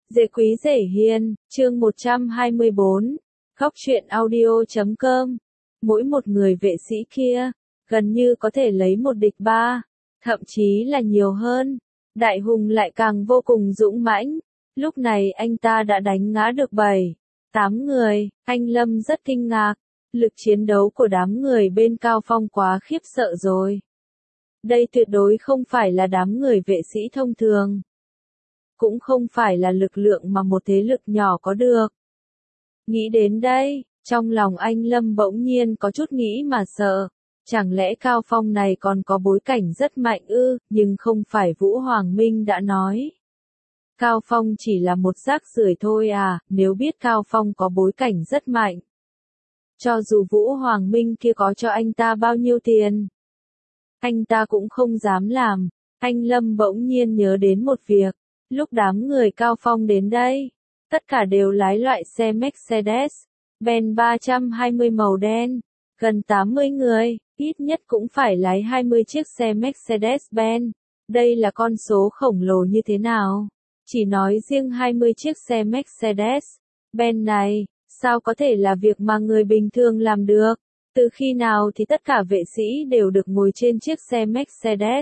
Dễ quý dễ hiền, chương 124, Góc truyện audio.com. Mỗi một người vệ sĩ kia, gần như có thể lấy một địch ba, thậm chí là nhiều hơn. Đại hùng lại càng vô cùng dũng mãnh. Lúc này anh ta đã đánh ngã được 7, 8 người, anh Lâm rất kinh ngạc. Lực chiến đấu của đám người bên Cao Phong quá khiếp sợ rồi. Đây tuyệt đối không phải là đám người vệ sĩ thông thường. Cũng không phải là lực lượng mà một thế lực nhỏ có được. Nghĩ đến đây, trong lòng anh Lâm bỗng nhiên có chút nghĩ mà sợ. Chẳng lẽ Cao Phong này còn có bối cảnh rất mạnh ư, nhưng không phải Vũ Hoàng Minh đã nói. Cao Phong chỉ là một rác rưởi thôi à, nếu biết Cao Phong có bối cảnh rất mạnh. Cho dù Vũ Hoàng Minh kia có cho anh ta bao nhiêu tiền, anh ta cũng không dám làm. Anh Lâm bỗng nhiên nhớ đến một việc. Lúc đám người Cao Phong đến đây, tất cả đều lái loại xe Mercedes-Benz 320 màu đen. Gần 80 người, ít nhất cũng phải lái 20 chiếc xe Mercedes-Benz. Đây là con số khổng lồ như thế nào? Chỉ nói riêng 20 chiếc xe Mercedes-Benz này, sao có thể là việc mà người bình thường làm được? Từ khi nào thì tất cả vệ sĩ đều được ngồi trên chiếc xe Mercedes?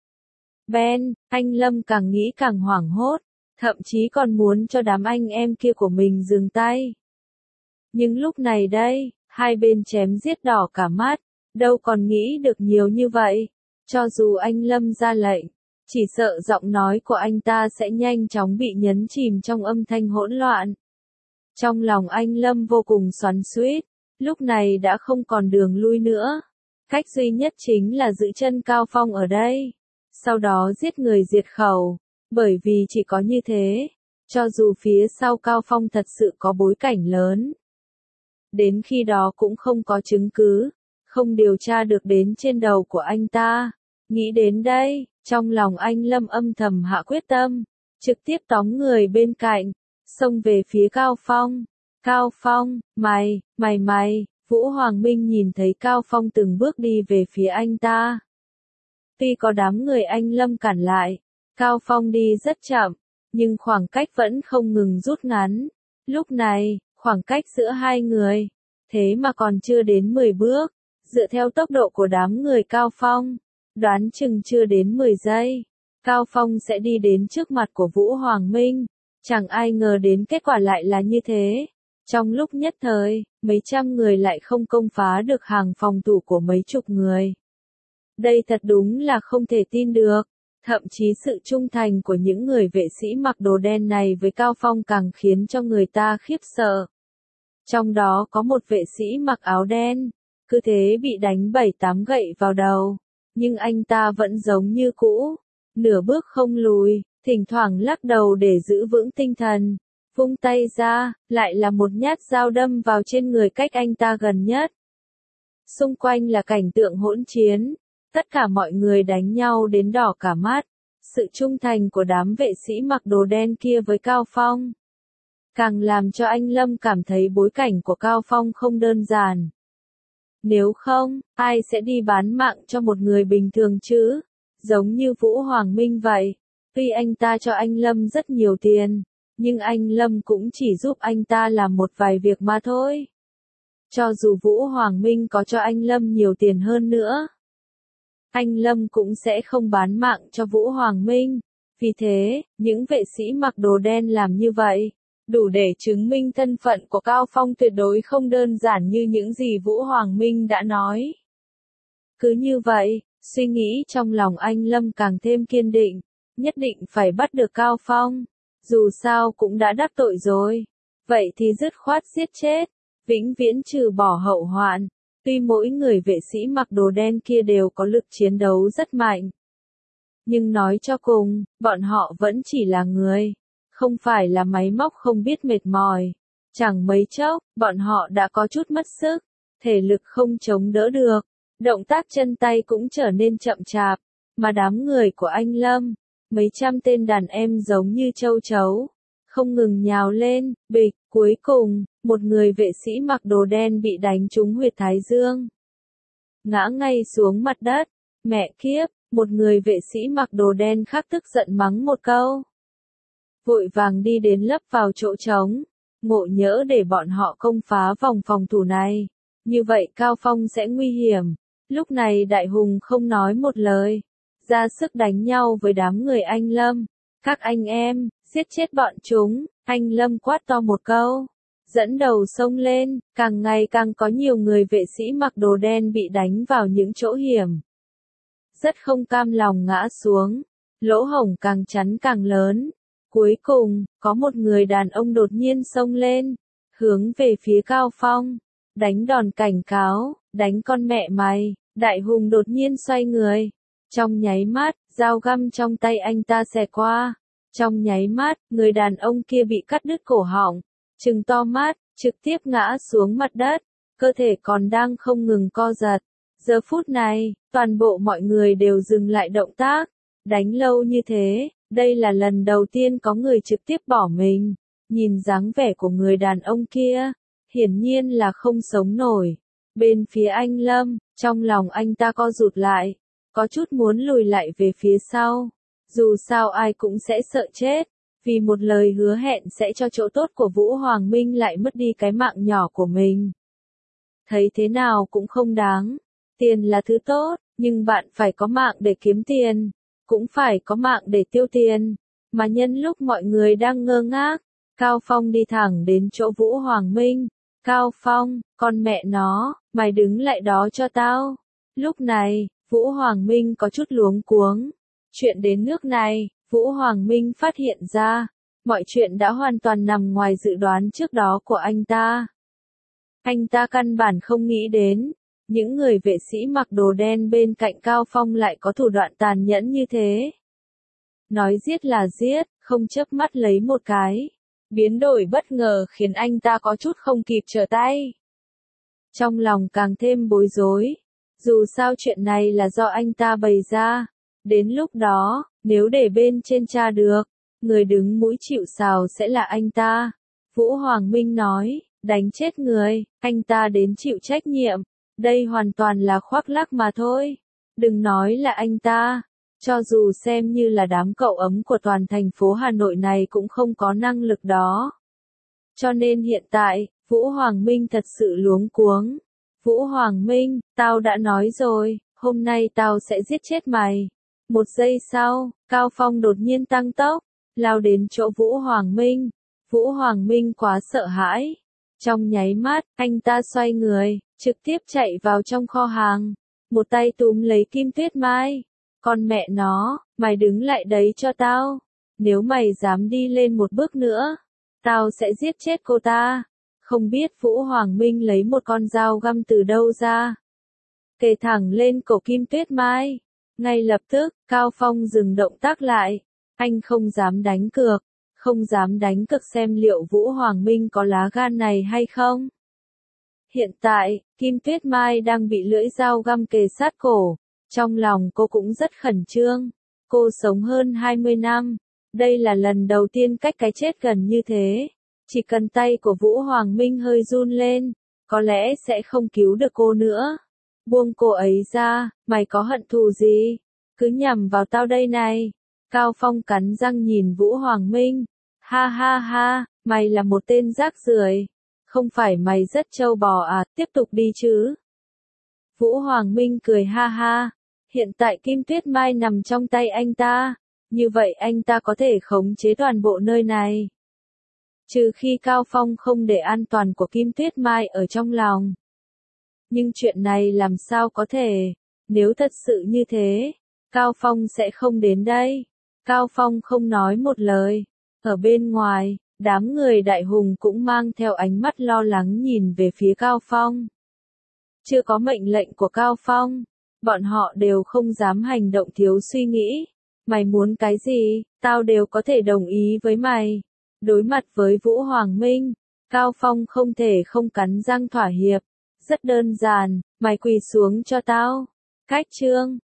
Ben, anh Lâm càng nghĩ càng hoảng hốt, thậm chí còn muốn cho đám anh em kia của mình dừng tay. Nhưng lúc này đây, hai bên chém giết đỏ cả mắt, đâu còn nghĩ được nhiều như vậy. Cho dù anh Lâm ra lệnh, chỉ sợ giọng nói của anh ta sẽ nhanh chóng bị nhấn chìm trong âm thanh hỗn loạn. Trong lòng anh Lâm vô cùng xoắn xuýt, lúc này đã không còn đường lui nữa. Cách duy nhất chính là giữ chân Cao Phong ở đây. Sau đó giết người diệt khẩu, bởi vì chỉ có như thế, cho dù phía sau Cao Phong thật sự có bối cảnh lớn, đến khi đó cũng không có chứng cứ, không điều tra được đến trên đầu của anh ta. Nghĩ đến đây, trong lòng anh Lâm âm thầm hạ quyết tâm, trực tiếp tóm người bên cạnh, xông về phía Cao Phong. Cao Phong, mày, Vũ Hoàng Minh nhìn thấy Cao Phong từng bước đi về phía anh ta. Tuy có đám người anh Lâm cản lại, Cao Phong đi rất chậm, nhưng khoảng cách vẫn không ngừng rút ngắn. Lúc này, khoảng cách giữa hai người, thế mà còn chưa đến 10 bước. Dựa theo tốc độ của đám người Cao Phong, đoán chừng chưa đến 10 giây, Cao Phong sẽ đi đến trước mặt của Vũ Hoàng Minh. Chẳng ai ngờ đến kết quả lại là như thế. Trong lúc nhất thời, mấy trăm người lại không công phá được hàng phòng thủ của mấy chục người. Đây thật đúng là không thể tin được, thậm chí sự trung thành của những người vệ sĩ mặc đồ đen này với Cao Phong càng khiến cho người ta khiếp sợ. Trong đó có một vệ sĩ mặc áo đen, cứ thế bị đánh 7-8 gậy vào đầu, nhưng anh ta vẫn giống như cũ, nửa bước không lùi, thỉnh thoảng lắc đầu để giữ vững tinh thần, vung tay ra, lại là một nhát dao đâm vào trên người cách anh ta gần nhất. Xung quanh là cảnh tượng hỗn chiến. Tất cả mọi người đánh nhau đến đỏ cả mắt. Sự trung thành của đám vệ sĩ mặc đồ đen kia với Cao Phong càng làm cho anh Lâm cảm thấy bối cảnh của Cao Phong không đơn giản. Nếu không, ai sẽ đi bán mạng cho một người bình thường chứ? Giống như Vũ Hoàng Minh vậy. Tuy anh ta cho anh Lâm rất nhiều tiền, nhưng anh Lâm cũng chỉ giúp anh ta làm một vài việc mà thôi. Cho dù Vũ Hoàng Minh có cho anh Lâm nhiều tiền hơn nữa, anh Lâm cũng sẽ không bán mạng cho Vũ Hoàng Minh. Vì thế, những vệ sĩ mặc đồ đen làm như vậy, đủ để chứng minh thân phận của Cao Phong tuyệt đối không đơn giản như những gì Vũ Hoàng Minh đã nói. Cứ như vậy, suy nghĩ trong lòng anh Lâm càng thêm kiên định, nhất định phải bắt được Cao Phong. Dù sao cũng đã đắc tội rồi, vậy thì dứt khoát giết chết, vĩnh viễn trừ bỏ hậu hoạn. Tuy mỗi người vệ sĩ mặc đồ đen kia đều có lực chiến đấu rất mạnh, nhưng nói cho cùng, bọn họ vẫn chỉ là người, không phải là máy móc không biết mệt mỏi. Chẳng mấy chốc, bọn họ đã có chút mất sức, thể lực không chống đỡ được, động tác chân tay cũng trở nên chậm chạp, mà đám người của anh Lâm, mấy trăm tên đàn em giống như châu chấu, không ngừng nhào lên, bịch, cuối cùng, một người vệ sĩ mặc đồ đen bị đánh trúng huyệt thái dương, ngã ngay xuống mặt đất. Mẹ kiếp, một người vệ sĩ mặc đồ đen khác tức giận mắng một câu. vội vàng đi đến lấp vào chỗ trống. Ngộ nhỡ để bọn họ công phá vòng phòng thủ này. Như vậy Cao Phong sẽ nguy hiểm. Lúc này Đại Hùng không nói một lời. Ra sức đánh nhau với đám người anh Lâm. Các anh em, giết chết bọn chúng. Anh Lâm quát to một câu. Dẫn đầu xông lên, càng ngày càng có nhiều người vệ sĩ mặc đồ đen bị đánh vào những chỗ hiểm. Rất không cam lòng ngã xuống. Lỗ hổng càng chắn càng lớn. Cuối cùng, có một người đàn ông đột nhiên xông lên, hướng về phía Cao Phong, đánh đòn cảnh cáo, đánh con mẹ mày. Đại Hùng đột nhiên xoay người, trong nháy mắt, dao găm trong tay anh ta xẹt qua, trong nháy mắt, người đàn ông kia bị cắt đứt cổ họng, trừng to mắt, trực tiếp ngã xuống mặt đất, cơ thể còn đang không ngừng co giật. Giờ phút này, toàn bộ mọi người đều dừng lại động tác, đánh lâu như thế. Đây là lần đầu tiên có người trực tiếp bỏ mình. Nhìn dáng vẻ của người đàn ông kia, hiển nhiên là không sống nổi. Bên phía anh Lâm, trong lòng anh ta co rụt lại, có chút muốn lùi lại về phía sau. Dù sao ai cũng sẽ sợ chết, vì một lời hứa hẹn sẽ cho chỗ tốt của Vũ Hoàng Minh lại mất đi cái mạng nhỏ của mình. Thấy thế nào cũng không đáng. Tiền là thứ tốt, nhưng bạn phải có mạng để kiếm tiền. Cũng phải có mạng để tiêu tiền, mà nhân lúc mọi người đang ngơ ngác, Cao Phong đi thẳng đến chỗ Vũ Hoàng Minh. Cao Phong, con mẹ nó, mày đứng lại đó cho tao. Lúc này, Vũ Hoàng Minh có chút luống cuống. Chuyện đến nước này, Vũ Hoàng Minh phát hiện ra, mọi chuyện đã hoàn toàn nằm ngoài dự đoán trước đó của anh ta. Anh ta căn bản không nghĩ đến. Những người vệ sĩ mặc đồ đen bên cạnh Cao Phong lại có thủ đoạn tàn nhẫn như thế. Nói giết là giết, không chớp mắt lấy một cái. Biến đổi bất ngờ khiến anh ta có chút không kịp trở tay. Trong lòng càng thêm bối rối. Dù sao chuyện này là do anh ta bày ra. Đến lúc đó, nếu để bên trên tra được, người đứng mũi chịu sào sẽ là anh ta. Vũ Hoàng Minh nói, đánh chết người, anh ta đến chịu trách nhiệm. Đây hoàn toàn là khoác lác mà thôi. Đừng nói là anh ta. Cho dù xem như là đám cậu ấm của toàn thành phố Hà Nội này cũng không có năng lực đó. Cho nên hiện tại, Vũ Hoàng Minh thật sự luống cuống. Vũ Hoàng Minh, tao đã nói rồi, hôm nay tao sẽ giết chết mày. Một giây sau, Cao Phong đột nhiên tăng tốc, lao đến chỗ Vũ Hoàng Minh. Vũ Hoàng Minh quá sợ hãi. Trong nháy mắt, anh ta xoay người, trực tiếp chạy vào trong kho hàng. Một tay túm lấy Kim Tuyết Mai. Con mẹ nó, mày đứng lại đấy cho tao. Nếu mày dám đi lên một bước nữa, tao sẽ giết chết cô ta. Không biết Vũ Hoàng Minh lấy một con dao găm từ đâu ra. Kề thẳng lên cổ Kim Tuyết Mai. Ngay lập tức, Cao Phong dừng động tác lại. Anh không dám đánh cược. Không dám đánh cược xem liệu Vũ Hoàng Minh có lá gan này hay không. Hiện tại, Kim Tuyết Mai đang bị lưỡi dao găm kề sát cổ. Trong lòng cô cũng rất khẩn trương. Cô sống hơn 20 năm. Đây là lần đầu tiên cách cái chết gần như thế. Chỉ cần tay của Vũ Hoàng Minh hơi run lên, có lẽ sẽ không cứu được cô nữa. Buông cô ấy ra, mày có hận thù gì? Cứ nhằm vào tao đây này. Cao Phong cắn răng nhìn Vũ Hoàng Minh. Ha ha ha, mày là một tên rác rưởi. Không phải mày rất trâu bò à, tiếp tục đi chứ. Vũ Hoàng Minh cười ha ha. Hiện tại Kim Tuyết Mai nằm trong tay anh ta. Như vậy anh ta có thể khống chế toàn bộ nơi này. Trừ khi Cao Phong không để an toàn của Kim Tuyết Mai ở trong lòng. Nhưng chuyện này làm sao có thể, nếu thật sự như thế, Cao Phong sẽ không đến đây. Cao Phong không nói một lời. Ở bên ngoài, đám người Đại Hùng cũng mang theo ánh mắt lo lắng nhìn về phía Cao Phong. Chưa có mệnh lệnh của Cao Phong, bọn họ đều không dám hành động thiếu suy nghĩ. Mày muốn cái gì, tao đều có thể đồng ý với mày. Đối mặt với Vũ Hoàng Minh, Cao Phong không thể không cắn răng thỏa hiệp. Rất đơn giản, mày quỳ xuống cho tao. Cách chương